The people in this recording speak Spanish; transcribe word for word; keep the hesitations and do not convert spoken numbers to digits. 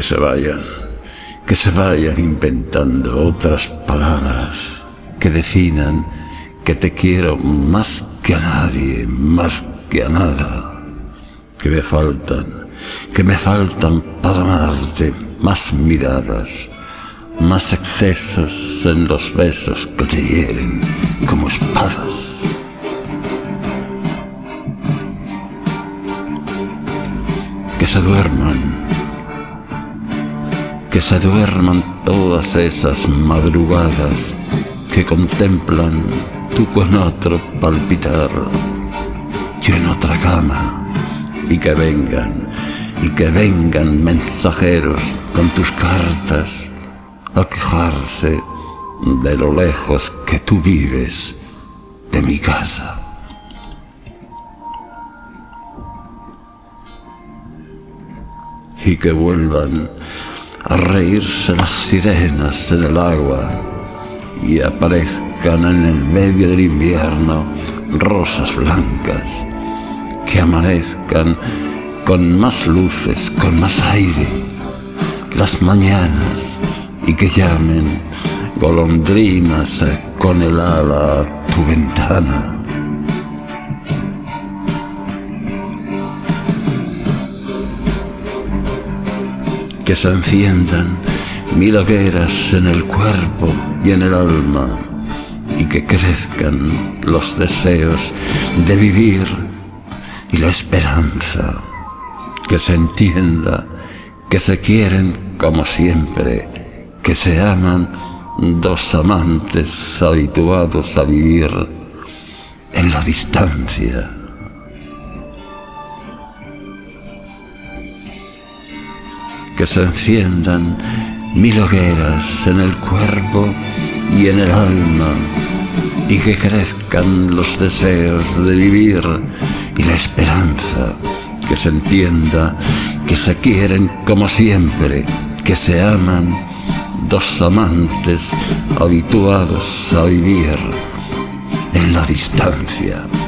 se vayan, que se vayan inventando otras palabras que definan que te quiero más que a nadie, más que a nada, que me faltan, que me faltan para amarte, más miradas, más excesos en los besos que te hieren como espadas. Que se duerman, que se duerman todas esas madrugadas que contemplan tú con otro palpitar, yo en otra cama, y que vengan, y que vengan mensajeros con tus cartas a quejarse de lo lejos que tú vives de mi casa. Y que vuelvan a reírse las sirenas en el agua y aparezcan en el medio del invierno rosas blancas que amanezcan con más luces, con más aire las mañanas y que llamen golondrinas con el ala a tu ventana. Que se enciendan mil hogueras en el cuerpo y en el alma y que crezcan los deseos de vivir y la esperanza, que se entienda que se quieren como siempre, que se aman dos amantes habituados a vivir en la distancia. Que se enciendan mil hogueras en el cuerpo y en el alma y que crezcan los deseos de vivir y la esperanza, que se entienda que se quieren como siempre, que se aman dos amantes habituados a vivir en la distancia.